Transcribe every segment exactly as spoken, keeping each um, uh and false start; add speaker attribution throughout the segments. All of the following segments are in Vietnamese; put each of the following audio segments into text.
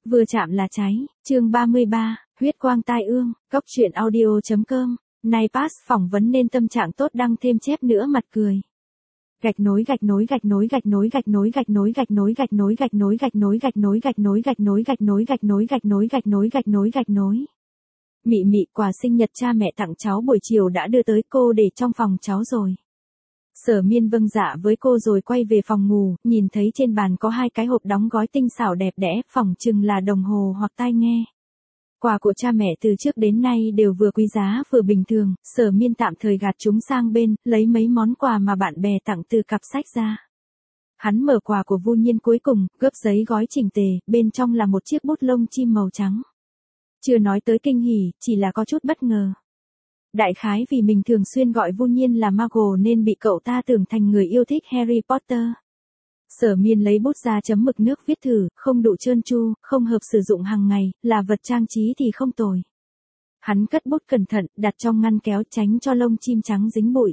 Speaker 1: Vừa chạm là cháy, chương ba mươi ba, huyết quang tai ương, góc truyện audio.com, nay pass phỏng vấn nên tâm trạng tốt đăng thêm chép nữa mặt cười. Gạch nối gạch nối gạch nối gạch nối gạch nối gạch nối gạch nối gạch nối gạch nối gạch nối gạch nối gạch nối gạch nối gạch nối gạch nối gạch nối gạch nối gạch nối gạch nối. Mị mị, quà sinh nhật cha mẹ tặng cháu buổi chiều đã đưa tới, cô để trong phòng cháu rồi. Sở Miên vâng dạ với cô rồi quay về phòng ngủ, nhìn thấy trên bàn có hai cái hộp đóng gói tinh xảo đẹp đẽ, phỏng chừng là đồng hồ hoặc tai nghe. Quà của cha mẹ từ trước đến nay đều vừa quý giá vừa bình thường, Sở Miên tạm thời gạt chúng sang bên, lấy mấy món quà mà bạn bè tặng từ cặp sách ra. Hắn mở quà của Vu Nhiên cuối cùng, gấp giấy gói chỉnh tề, bên trong là một chiếc bút lông chim màu trắng. Chưa nói tới kinh hỉ, chỉ là có chút bất ngờ. Đại khái vì mình thường xuyên gọi Vu Nhiên là Muggle nên bị cậu ta tưởng thành người yêu thích Harry Potter. Sở Miên lấy bút ra chấm mực nước viết thử, không đủ trơn tru, không hợp sử dụng hàng ngày, là vật trang trí thì không tồi. Hắn cất bút cẩn thận, đặt trong ngăn kéo tránh cho lông chim trắng dính bụi.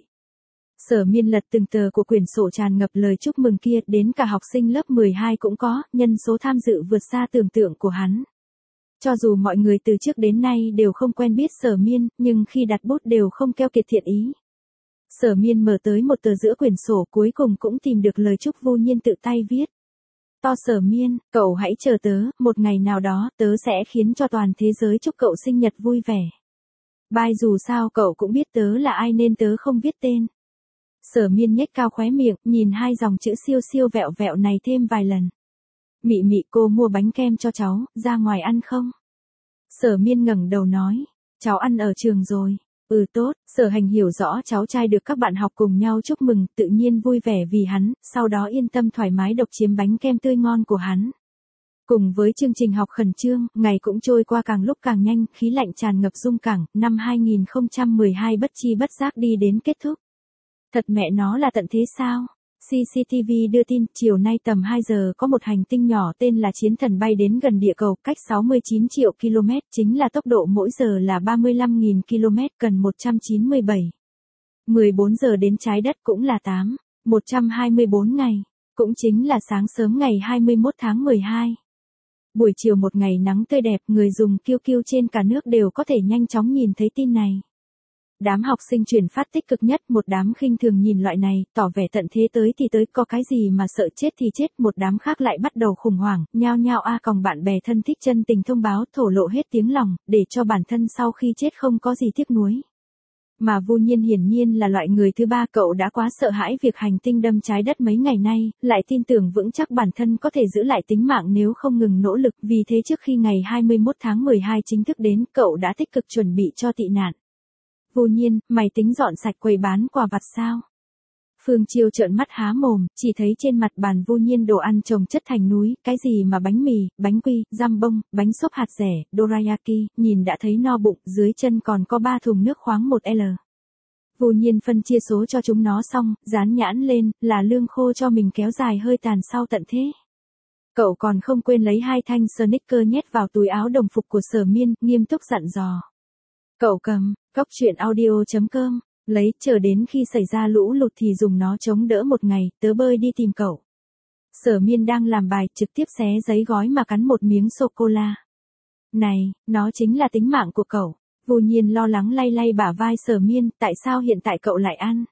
Speaker 1: Sở Miên lật từng tờ của quyển sổ tràn ngập lời chúc mừng kia, đến cả học sinh lớp mười hai cũng có, nhân số tham dự vượt xa tưởng tượng của hắn. Cho dù mọi người từ trước đến nay đều không quen biết Sở Miên, nhưng khi đặt bút đều không keo kiệt thiện ý. Sở Miên mở tới một tờ giữa quyển sổ, cuối cùng cũng tìm được lời chúc Vu Nhiên tự tay viết. To Sở Miên, cậu hãy chờ tớ, một ngày nào đó tớ sẽ khiến cho toàn thế giới chúc cậu sinh nhật vui vẻ. Bye, dù sao cậu cũng biết tớ là ai nên tớ không viết tên. Sở Miên nhếch cao khóe miệng, nhìn hai dòng chữ siêu siêu vẹo vẹo này thêm vài lần. Mị mị, cô mua bánh kem cho cháu, ra ngoài ăn không? Sở Miên ngẩng đầu nói, cháu ăn ở trường rồi. Ừ tốt. Sở Hành hiểu rõ cháu trai được các bạn học cùng nhau chúc mừng, tự nhiên vui vẻ vì hắn, sau đó yên tâm thoải mái độc chiếm bánh kem tươi ngon của hắn. Cùng với chương trình học khẩn trương, ngày cũng trôi qua càng lúc càng nhanh, khí lạnh tràn ngập Dung Cảng, năm hai nghìn không trăm mười hai bất chi bất giác đi đến kết thúc. Thật mẹ nó là tận thế sao? xê xê tê vê đưa tin, chiều nay tầm hai giờ có một hành tinh nhỏ tên là Chiến Thần bay đến gần địa cầu, cách sáu mươi chín triệu ki lô mét, chính là tốc độ mỗi giờ là ba mươi lăm nghìn ki lô mét, cần một trăm chín mươi bảy. mười bốn giờ đến trái đất cũng là tám, một trăm hai mươi bốn ngày, cũng chính là sáng sớm ngày hai mươi mốt tháng mười hai. Buổi chiều một ngày nắng tươi đẹp, người dùng Q Q trên cả nước đều có thể nhanh chóng nhìn thấy tin này. Đám học sinh truyền phát tích cực nhất, một đám khinh thường nhìn loại này, tỏ vẻ tận thế tới thì tới, có cái gì mà sợ chết thì chết, một đám khác lại bắt đầu khủng hoảng, nhao nhao a còng bạn bè thân thích chân tình thông báo, thổ lộ hết tiếng lòng, để cho bản thân sau khi chết không có gì tiếc nuối. Mà Vu Nhiên hiển nhiên là loại người thứ ba, cậu đã quá sợ hãi việc hành tinh đâm trái đất mấy ngày nay, lại tin tưởng vững chắc bản thân có thể giữ lại tính mạng nếu không ngừng nỗ lực, vì thế trước khi ngày hai mươi mốt tháng mười hai chính thức đến, cậu đã tích cực chuẩn bị cho tị nạn. Vu Nhiên, mày tính dọn sạch quầy bán quà vặt sao? Phương Chiêu trợn mắt há mồm, chỉ thấy trên mặt bàn Vu Nhiên đồ ăn chồng chất thành núi, cái gì mà bánh mì, bánh quy, giam bông, bánh xốp hạt dẻ, dorayaki, nhìn đã thấy no bụng, dưới chân còn có ba thùng nước khoáng một L. Vu Nhiên phân chia số cho chúng nó xong, dán nhãn lên, là lương khô cho mình kéo dài hơi tàn sau tận thế. Cậu còn không quên lấy hai thanh Snickers nhét vào túi áo đồng phục của Sở Miên, nghiêm túc dặn dò. Cậu cầm, góc truyện audio.com, lấy, chờ đến khi xảy ra lũ lụt thì dùng nó chống đỡ một ngày, tớ bơi đi tìm cậu. Sở Miên đang làm bài, trực tiếp xé giấy gói mà cắn một miếng sô-cô-la. Này, nó chính là tính mạng của cậu. Vu Nhiên lo lắng lay lay bả vai Sở Miên, tại sao hiện tại cậu lại ăn?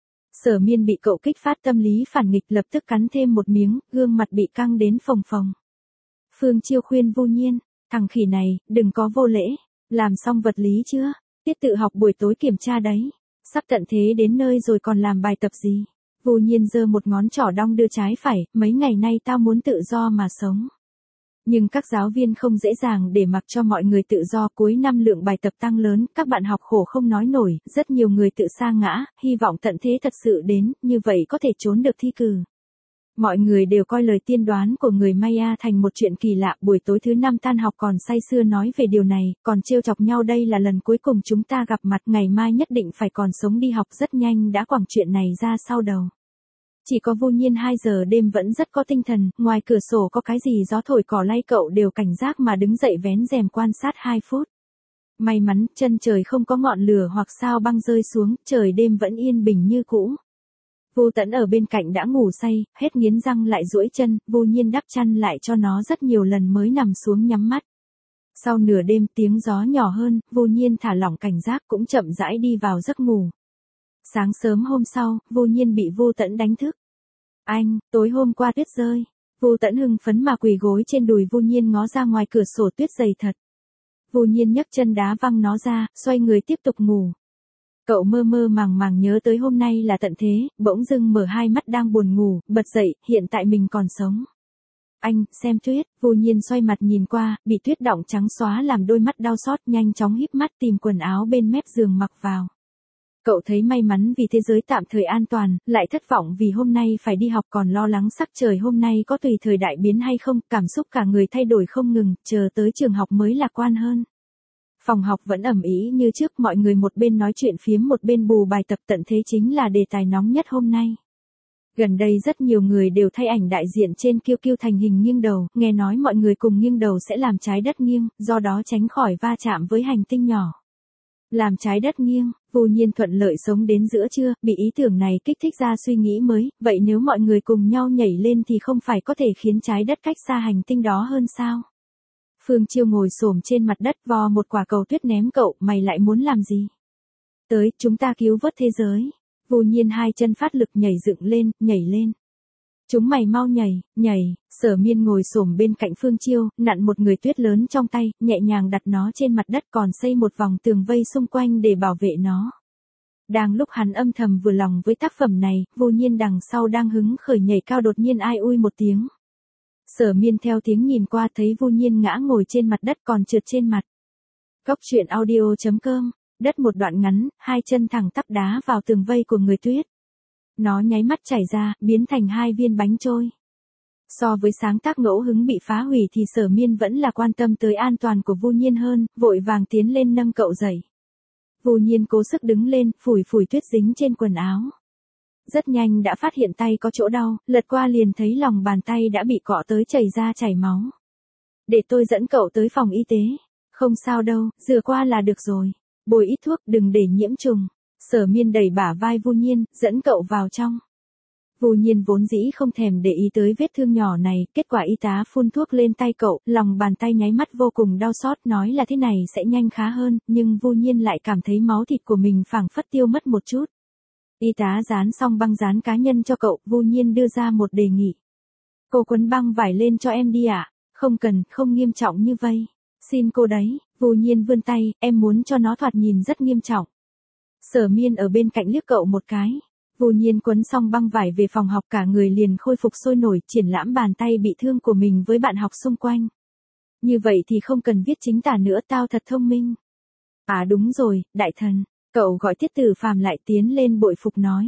Speaker 1: Sở Miên bị cậu kích phát tâm lý phản nghịch, lập tức cắn thêm một miếng, gương mặt bị căng đến phồng phồng. Phương Chiêu khuyên Vu Nhiên, thằng khỉ này, đừng có vô lễ. Làm xong vật lý chưa? Tiết tự học buổi tối kiểm tra đấy. Sắp tận thế đến nơi rồi còn làm bài tập gì? Vu Nhiên giơ một ngón trỏ đong đưa trái phải, mấy ngày nay tao muốn tự do mà sống. Nhưng các giáo viên không dễ dàng để mặc cho mọi người tự do, cuối năm lượng bài tập tăng lớn, các bạn học khổ không nói nổi, rất nhiều người tự sa ngã, hy vọng tận thế thật sự đến, như vậy có thể trốn được thi cử. Mọi người đều coi lời tiên đoán của người Maya thành một chuyện kỳ lạ, buổi tối thứ năm tan học còn say sưa nói về điều này, còn trêu chọc nhau đây là lần cuối cùng chúng ta gặp mặt, ngày mai nhất định phải còn sống đi học, rất nhanh đã quẳng chuyện này ra sau đầu. Chỉ có Vu Nhiên hai giờ đêm vẫn rất có tinh thần, ngoài cửa sổ có cái gì gió thổi cỏ lay, cậu đều cảnh giác mà đứng dậy vén rèm quan sát hai phút. May mắn, chân trời không có ngọn lửa hoặc sao băng rơi xuống, trời đêm vẫn yên bình như cũ. Vu Tẫn ở bên cạnh đã ngủ say, hết nghiến răng lại duỗi chân, vô nhiên đắp chăn lại cho nó rất nhiều lần mới nằm xuống nhắm mắt. Sau nửa đêm tiếng gió nhỏ hơn, vô nhiên thả lỏng cảnh giác cũng chậm rãi đi vào giấc ngủ. Sáng sớm hôm sau, vô nhiên bị Vô Tẫn đánh thức. Anh, tối hôm qua tuyết rơi. Vô Tẫn hưng phấn mà quỳ gối trên đùi vô nhiên ngó ra ngoài cửa sổ tuyết dày thật. Vô nhiên nhấc chân đá văng nó ra, xoay người tiếp tục ngủ. Cậu mơ mơ màng màng nhớ tới hôm nay là tận thế, bỗng dưng mở hai mắt đang buồn ngủ, bật dậy, hiện tại mình còn sống. Anh, xem tuyết, vô nhiên xoay mặt nhìn qua, bị tuyết đọng trắng xóa làm đôi mắt đau xót, nhanh chóng híp mắt tìm quần áo bên mép giường mặc vào. Cậu thấy may mắn vì thế giới tạm thời an toàn, lại thất vọng vì hôm nay phải đi học, còn lo lắng sắc trời hôm nay có tùy thời đại biến hay không, cảm xúc cả người thay đổi không ngừng, chờ tới trường học mới lạc quan hơn. Phòng học vẫn ầm ĩ như trước, mọi người một bên nói chuyện phiếm một bên bù bài tập, tận thế chính là đề tài nóng nhất hôm nay. Gần đây rất nhiều người đều thay ảnh đại diện trên Q Q thành hình nghiêng đầu, nghe nói mọi người cùng nghiêng đầu sẽ làm trái đất nghiêng, do đó tránh khỏi va chạm với hành tinh nhỏ. Làm trái đất nghiêng, vô nhiên thuận lợi sống đến giữa trưa, bị ý tưởng này kích thích ra suy nghĩ mới, vậy nếu mọi người cùng nhau nhảy lên thì không phải có thể khiến trái đất cách xa hành tinh đó hơn sao? Phương Chiêu ngồi xổm trên mặt đất vò một quả cầu tuyết ném cậu, mày lại muốn làm gì? Tới, chúng ta cứu vớt thế giới. Vô nhiên hai chân phát lực nhảy dựng lên, nhảy lên. Chúng mày mau nhảy, nhảy, Sở Miên ngồi xổm bên cạnh Phương Chiêu, nặn một người tuyết lớn trong tay, nhẹ nhàng đặt nó trên mặt đất, còn xây một vòng tường vây xung quanh để bảo vệ nó. Đang lúc hắn âm thầm vừa lòng với tác phẩm này, vô nhiên đằng sau đang hứng khởi nhảy cao đột nhiên ai ui một tiếng. Sở Miên theo tiếng nhìn qua thấy vô nhiên ngã ngồi trên mặt đất còn trượt trên mặt. Cốc truyện audio chấm com, đất một đoạn ngắn, hai chân thẳng tắp đá vào tường vây của người tuyết. Nó nháy mắt chảy ra, biến thành hai viên bánh trôi. So với sáng tác ngẫu hứng bị phá hủy thì Sở Miên vẫn là quan tâm tới an toàn của vô nhiên hơn, vội vàng tiến lên nâng cậu dậy. Vô nhiên cố sức đứng lên, phủi phủi tuyết dính trên quần áo. Rất nhanh đã phát hiện tay có chỗ đau, lật qua liền thấy lòng bàn tay đã bị cọ tới chảy ra chảy máu. Để tôi dẫn cậu tới phòng y tế. Không sao đâu, rửa qua là được rồi. Bôi ít thuốc đừng để nhiễm trùng. Sở Miên đẩy bả vai Vu Nhiên, dẫn cậu vào trong. Vu Nhiên vốn dĩ không thèm để ý tới vết thương nhỏ này, kết quả y tá phun thuốc lên tay cậu, lòng bàn tay nháy mắt vô cùng đau xót, nói là thế này sẽ nhanh khá hơn, nhưng Vu Nhiên lại cảm thấy máu thịt của mình phảng phất tiêu mất một chút. Y tá dán xong băng dán cá nhân cho cậu, Vu Nhiên đưa ra một đề nghị. Cô quấn băng vải lên cho em đi ạ. À? Không cần, không nghiêm trọng như vây. Xin cô đấy, Vu Nhiên vươn tay, em muốn cho nó thoạt nhìn rất nghiêm trọng. Sở Miên ở bên cạnh liếc cậu một cái. Vu Nhiên quấn xong băng vải về phòng học, cả người liền khôi phục sôi nổi, triển lãm bàn tay bị thương của mình với bạn học xung quanh. Như vậy thì không cần viết chính tả nữa, tao thật thông minh. À đúng rồi, đại thần. Cậu gọi Tiết Tử Phàm lại tiến lên bội phục nói.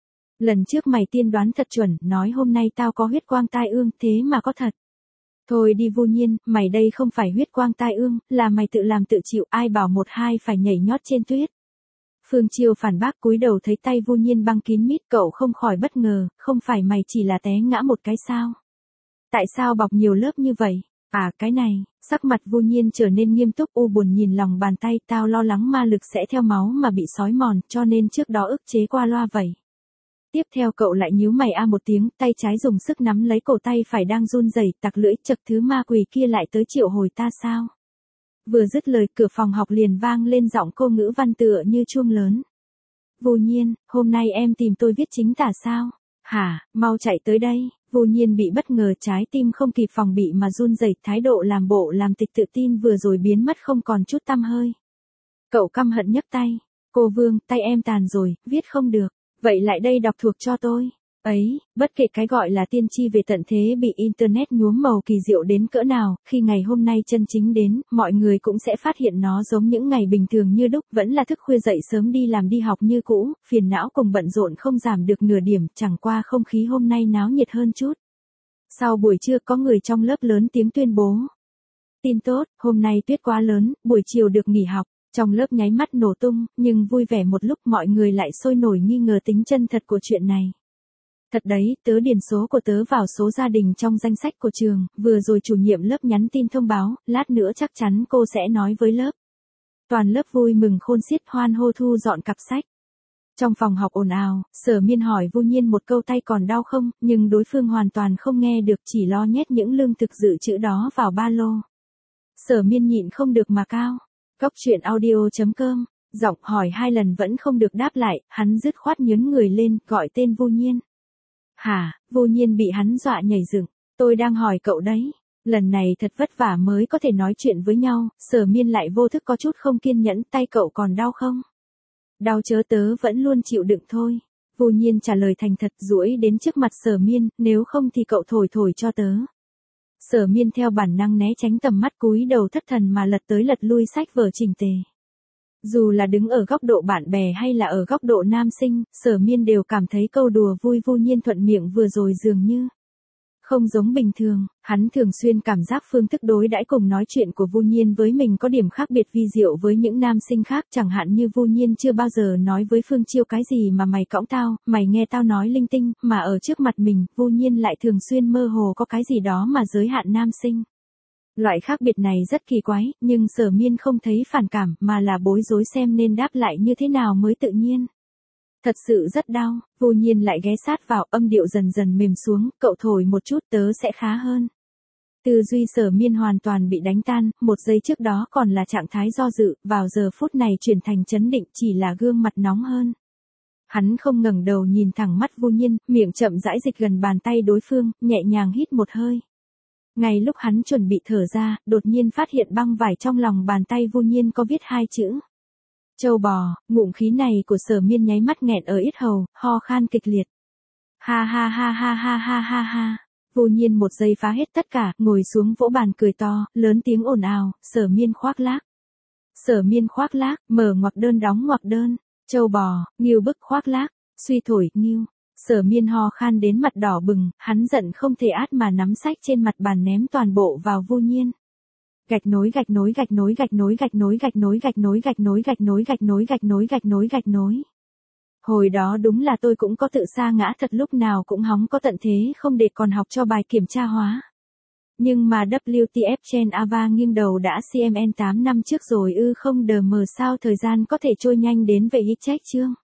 Speaker 1: Lần trước mày tiên đoán thật chuẩn, nói hôm nay tao có huyết quang tai ương, thế mà có thật. Thôi đi Vu Nhiên, mày đây không phải huyết quang tai ương, là mày tự làm tự chịu, ai bảo một hai phải nhảy nhót trên tuyết. Phương Chiêu phản bác, cúi đầu thấy tay Vu Nhiên băng kín mít, cậu không khỏi bất ngờ, không phải mày chỉ là té ngã một cái sao? Tại sao bọc nhiều lớp như vậy? À cái này, sắc mặt Vu Nhiên trở nên nghiêm túc, u buồn nhìn lòng bàn tay, tao lo lắng ma lực sẽ theo máu mà bị xói mòn, cho nên trước đó ức chế qua loa vậy. Tiếp theo cậu lại nhíu mày a một tiếng, tay trái dùng sức nắm lấy cổ tay phải đang run rẩy, tặc lưỡi, chậc thứ ma quỷ kia lại tới triệu hồi ta sao? Vừa dứt lời, cửa phòng học liền vang lên giọng cô ngữ văn tựa như chuông lớn. Vu Nhiên, hôm nay em tìm tôi viết chính tả sao? Hả, mau chạy tới đây. Vu Nhiên bị bất ngờ, trái tim không kịp phòng bị mà run rẩy, thái độ làm bộ làm tịch tự tin vừa rồi biến mất không còn chút tăm hơi. Cậu căm hận nhấc tay. Cô Vương, tay em tàn rồi, viết không được. Vậy lại đây đọc thuộc cho tôi. Ấy, bất kể cái gọi là tiên tri về tận thế bị Internet nhuốm màu kỳ diệu đến cỡ nào, khi ngày hôm nay chân chính đến, mọi người cũng sẽ phát hiện nó giống những ngày bình thường như đúc, vẫn là thức khuya dậy sớm đi làm đi học như cũ, phiền não cùng bận rộn không giảm được nửa điểm, chẳng qua không khí hôm nay náo nhiệt hơn chút. Sau buổi trưa có người trong lớp lớn tiếng tuyên bố. Tin tốt, hôm nay tuyết quá lớn, buổi chiều được nghỉ học. Trong lớp nháy mắt nổ tung, nhưng vui vẻ một lúc mọi người lại sôi nổi nghi ngờ tính chân thật của chuyện này. Thật đấy, tớ điền số của tớ vào số gia đình trong danh sách của trường, vừa rồi chủ nhiệm lớp nhắn tin thông báo, lát nữa chắc chắn cô sẽ nói với lớp. Toàn lớp vui mừng khôn xiết hoan hô thu dọn cặp sách. Trong phòng học ồn ào, Sở Miên hỏi Vu Nhiên một câu tay còn đau không, nhưng đối phương hoàn toàn không nghe được, chỉ lo nhét những lương thực dự trữ đó vào ba lô. Sở Miên nhịn không được mà cao. Cốc truyện audio chấm com, giọng hỏi hai lần vẫn không được đáp lại, hắn dứt khoát nhớn người lên, gọi tên Vu Nhiên. Hả? Vu Nhiên bị hắn dọa nhảy dựng. Tôi đang hỏi cậu đấy. Lần này thật vất vả mới có thể nói chuyện với nhau, Sở Miên lại vô thức có chút không kiên nhẫn, tay cậu còn đau không? Đau chớ, tớ vẫn luôn chịu đựng thôi. Vu Nhiên trả lời thành thật, duỗi đến trước mặt Sở Miên, nếu không thì cậu thổi thổi cho tớ. Sở Miên theo bản năng né tránh tầm mắt, cúi đầu thất thần mà lật tới lật lui sách vở chỉnh tề. Dù là đứng ở góc độ bạn bè hay là ở góc độ nam sinh, Sở Miên đều cảm thấy câu đùa vui Vu Nhiên thuận miệng vừa rồi dường như không giống bình thường. Hắn thường xuyên cảm giác phương thức đối đãi cùng nói chuyện của Vu Nhiên với mình có điểm khác biệt vi diệu với những nam sinh khác, chẳng hạn như Vu Nhiên chưa bao giờ nói với Phương Chiêu cái gì mà mày cõng tao, mày nghe tao nói linh tinh, mà ở trước mặt mình, Vu Nhiên lại thường xuyên mơ hồ có cái gì đó mà giới hạn nam sinh. Loại khác biệt này rất kỳ quái, nhưng Sở Miên không thấy phản cảm, mà là bối rối xem nên đáp lại như thế nào mới tự nhiên. Thật sự rất đau. Vu Nhiên lại ghé sát vào, âm điệu dần dần mềm xuống, cậu thổi một chút tớ sẽ khá hơn. Tư duy Sở Miên hoàn toàn bị đánh tan, một giây trước đó còn là trạng thái do dự, vào giờ phút này chuyển thành chấn định, chỉ là gương mặt nóng hơn. Hắn không ngẩng đầu nhìn thẳng mắt Vu Nhiên, miệng chậm rãi dịch gần bàn tay đối phương, nhẹ nhàng hít một hơi. Ngay lúc hắn chuẩn bị thở ra, đột nhiên phát hiện băng vải trong lòng bàn tay Vu Nhiên có viết hai chữ. Châu bò. Ngụm khí này của Sở Miên nháy mắt nghẹn ở yết hầu, ho khan kịch liệt. Ha ha ha ha ha ha ha ha. Vu Nhiên một giây phá hết tất cả, ngồi xuống vỗ bàn cười to, lớn tiếng ồn ào, Sở Miên khoác lác. Sở Miên khoác lác, mở ngoặc đơn đóng ngoặc đơn. Châu bò, nghiêu bức khoác lác, suy thổi, nghiêu. Sở Miên ho khan đến mặt đỏ bừng, hắn giận không thể át mà nắm sách trên mặt bàn ném toàn bộ vào Vu Nhiên. Gạch nối gạch nối gạch nối gạch nối gạch nối gạch nối gạch nối gạch nối gạch nối gạch nối gạch nối gạch nối gạch nối. Hồi đó đúng là tôi cũng có tự sa ngã thật, lúc nào cũng hóng có tận thế không để còn học cho bài kiểm tra hóa. Nhưng mà W T F trên Ava nghiêng đầu đã C M N tám năm trước rồi ư, không đờ mờ sao thời gian có thể trôi nhanh đến vậy hít check chương.